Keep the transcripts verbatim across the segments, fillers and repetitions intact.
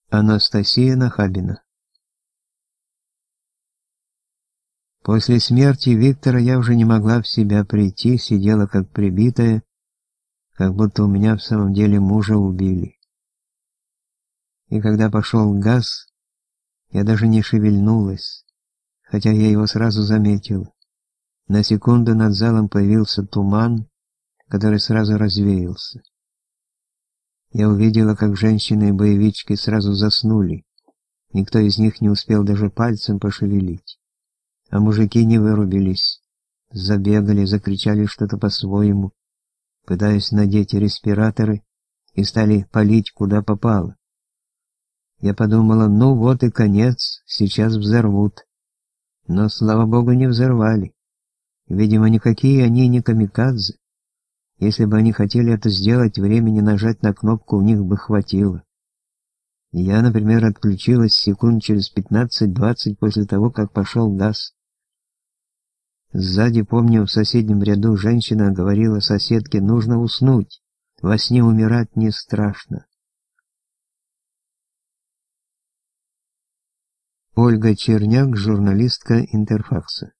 Анастасия Нахабина. После смерти Виктора я уже не могла в себя прийти, сидела как прибитая, как будто у меня в самом деле мужа убили. И когда пошел газ, я даже не шевельнулась, хотя я его сразу заметила. На секунду над залом появился туман, который сразу развеялся. Я увидела, как женщины и боевички сразу заснули. Никто из них не успел даже пальцем пошевелить. А мужики не вырубились, забегали, закричали что-то по-своему, пытаясь надеть респираторы, и стали палить куда попало. Я подумала, ну вот и конец, сейчас взорвут. Но, слава богу, не взорвали. Видимо, никакие они не камикадзе. Если бы они хотели это сделать, времени нажать на кнопку у них бы хватило. Я, например, отключилась секунд через пятнадцать-двадцать после того, как пошел газ. Сзади, помню, в соседнем ряду женщина говорила соседке: нужно уснуть, во сне умирать не страшно. Ольга Черняк, журналистка Интерфакса.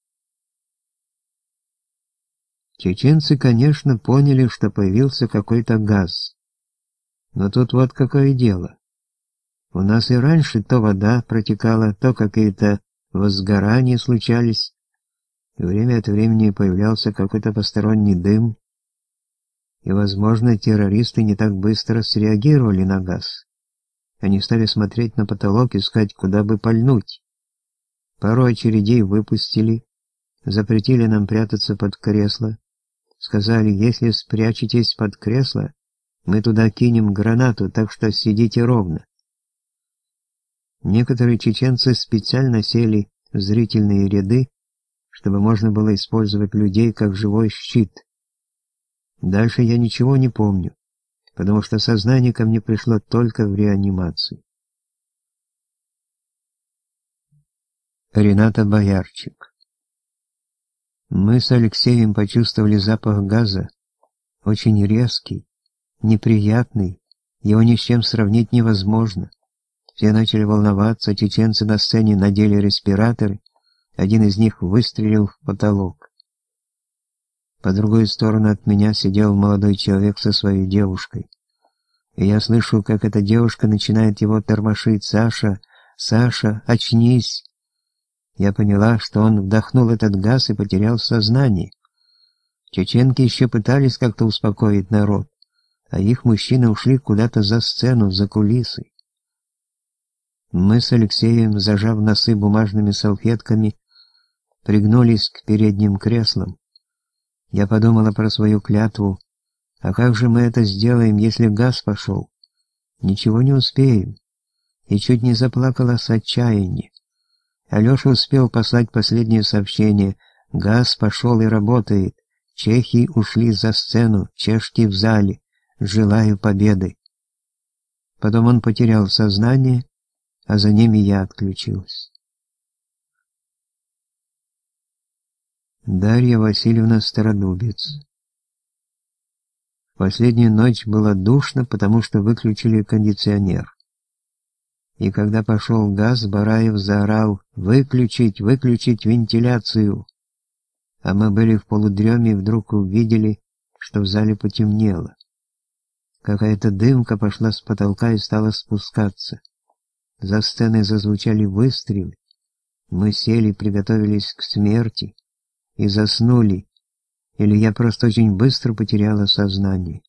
Чеченцы, конечно, поняли, что появился какой-то газ. Но тут вот какое дело. У нас и раньше то вода протекала, то какие-то возгорания случались, и время от времени появлялся какой-то посторонний дым, и, возможно, террористы не так быстро среагировали на газ. Они стали смотреть на потолок, искать, куда бы пальнуть. Пару очередей выпустили, запретили нам прятаться под кресло. Сказали, если спрячетесь под кресло, мы туда кинем гранату, так что сидите ровно. Некоторые чеченцы специально сели в зрительные ряды, чтобы можно было использовать людей как живой щит. Дальше я ничего не помню, потому что сознание ко мне пришло только в реанимации. Рената Боярчик. Мы с Алексеем почувствовали запах газа, очень резкий, неприятный, его ни с чем сравнить невозможно. Все начали волноваться, чеченцы на сцене надели респираторы, один из них выстрелил в потолок. По другую сторону от меня сидел молодой человек со своей девушкой, и я слышу, как эта девушка начинает его тормошить: «Саша, Саша, очнись!» Я поняла, что он вдохнул этот газ и потерял сознание. Чеченки еще пытались как-то успокоить народ, а их мужчины ушли куда-то за сцену, за кулисы. Мы с Алексеем, зажав носы бумажными салфетками, пригнулись к передним креслам. Я подумала про свою клятву. А как же мы это сделаем, если газ пошел? Ничего не успеем. И чуть не заплакала с отчаяния. Алёша успел послать последнее сообщение: «Газ пошел и работает. Чехи ушли за сцену, чешки в зале. Желаю победы». Потом он потерял сознание, а за ними я отключилась. Дарья Васильевна Стародубец. В последнюю ночь было душно, потому что выключили кондиционер. И когда пошел газ, Бараев заорал: «Выключить, выключить вентиляцию!» А мы были в полудреме и вдруг увидели, что в зале потемнело. Какая-то дымка пошла с потолка и стала спускаться. За сценой зазвучали выстрелы. Мы сели, приготовились к смерти и заснули, или я просто очень быстро потеряла сознание.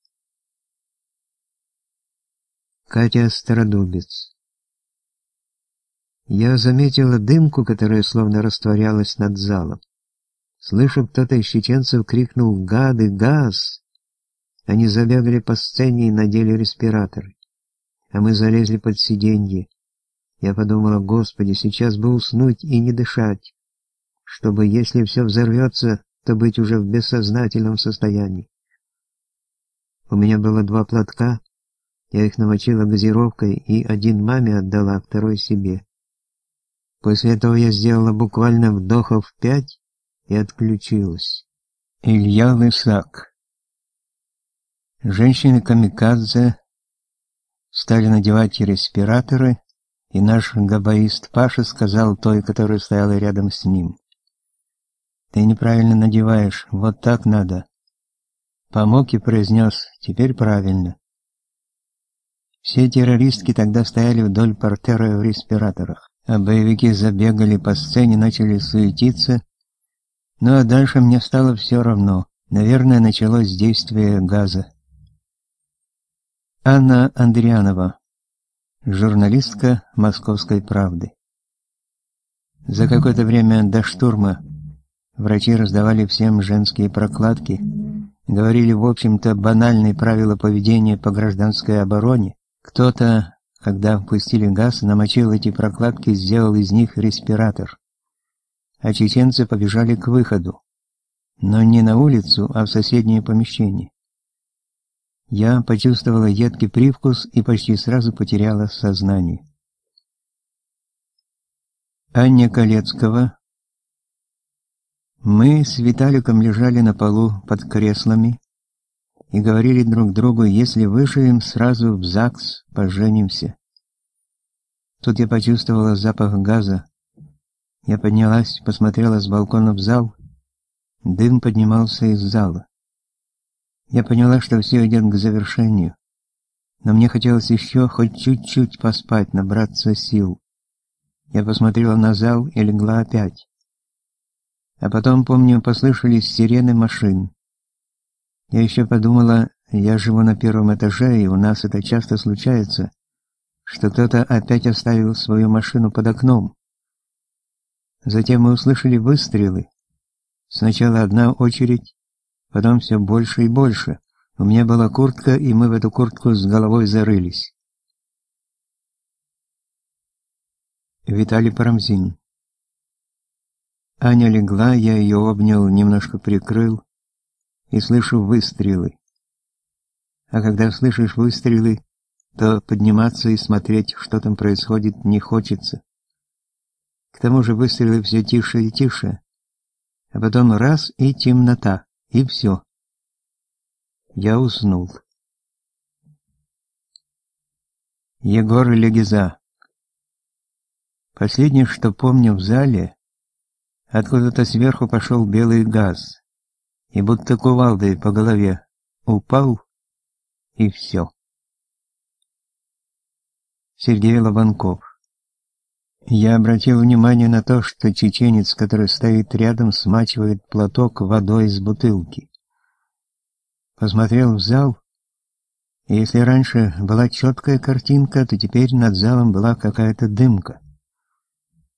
Катя Стародубец. Я заметила дымку, которая словно растворялась над залом. Слышу, кто-то из чеченцев крикнул: «Гады, газ!» Они забегали по сцене и надели респираторы. А мы залезли под сиденье. Я подумала: Господи, сейчас бы уснуть и не дышать, чтобы, если все взорвется, то быть уже в бессознательном состоянии. У меня было два платка, я их намочила газировкой и один маме отдала, а второй себе. После этого я сделала буквально вдохов пять и отключилась. Илья Лысак. Женщины-камикадзе стали надевать респираторы, и наш габаист Паша сказал той, которая стояла рядом с ним: «Ты неправильно надеваешь, вот так надо». Помог и произнес: «Теперь правильно». Все террористки тогда стояли вдоль портера в респираторах, а боевики забегали по сцене, начали суетиться. Ну а дальше мне стало все равно. Наверное, началось действие газа. Анна Андрианова, журналистка «Московской правды». За какое-то время до штурма врачи раздавали всем женские прокладки, говорили, в общем-то, банальные правила поведения по гражданской обороне. Кто-то, когда впустили газ, намочил эти прокладки и сделал из них респиратор. А чеченцы побежали к выходу. Но не на улицу, а в соседнее помещение. Я почувствовала едкий привкус и почти сразу потеряла сознание. Аня Колецкого. Мы с Виталиком лежали на полу под креслами и говорили друг другу: если выживем, сразу в ЗАГС поженимся. Тут я почувствовала запах газа. Я поднялась, посмотрела с балкона в зал. Дым поднимался из зала. Я поняла, что все идет к завершению, но мне хотелось еще хоть чуть-чуть поспать, набраться сил. Я посмотрела на зал и легла опять. А потом, помню, послышались сирены машин. Я еще подумала, я живу на первом этаже, и у нас это часто случается, что кто-то опять оставил свою машину под окном. Затем мы услышали выстрелы. Сначала одна очередь, потом все больше и больше. У меня была куртка, и мы в эту куртку с головой зарылись. Виталий Парамзин. Аня легла, я ее обнял, немножко прикрыл, и слышу выстрелы. А когда слышишь выстрелы, то подниматься и смотреть, что там происходит, не хочется. К тому же выстрелы все тише и тише, а потом раз и темнота, и все. Я уснул. Егор Легиза. Последнее, что помню в зале, откуда-то сверху пошел белый газ, и будто кувалдой по голове упал, и все. Сергей Лобанков. Я обратил внимание на то, что чеченец, который стоит рядом, смачивает платок водой из бутылки. Посмотрел в зал, и если раньше была четкая картинка, то теперь над залом была какая-то дымка.